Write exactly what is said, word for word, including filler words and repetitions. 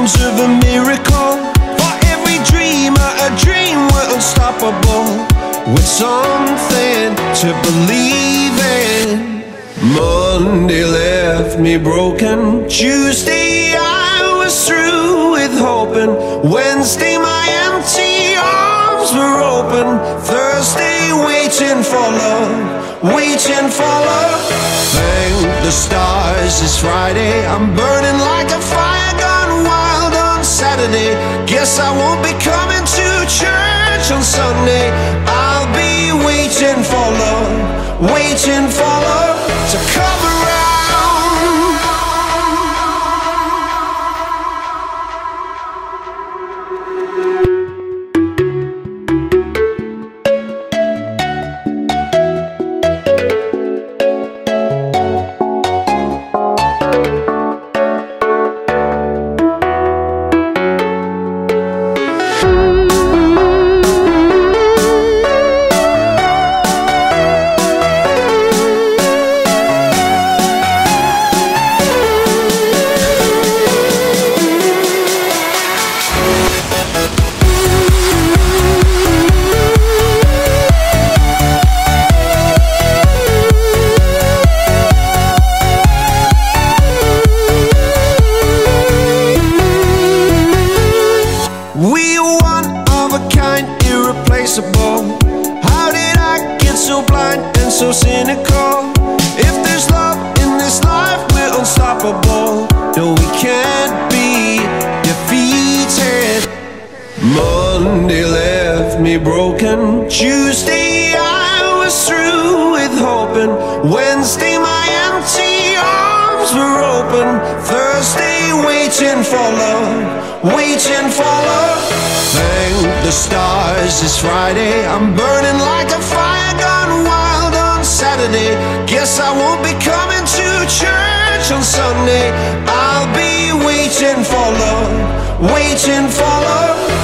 signs of a miracle. For every dreamer, a dream were unstoppable, with something to believe in. Monday left me broken. Tuesday I was through with hoping. Wednesday my empty arms were open. Thursday waiting for love, waiting for love. Thank the stars it's Friday. I'm burning like a fire gone wild on Saturday. Guess I won't be coming to church on Sunday. I'll be waiting for love, waiting for love to come around. How did I get so blind and so cynical? If there's love in this life, we're unstoppable. No, we can't be defeated. Monday left me broken. Tuesday I was through with hoping. Wednesday my empty arms were open. Thursday waiting for love, waiting for love. Thank the stars it's Friday. I'm burning like a fire gone wild on Saturday. Guess I won't be coming to church on Sunday. I'll be waiting for love, waiting for love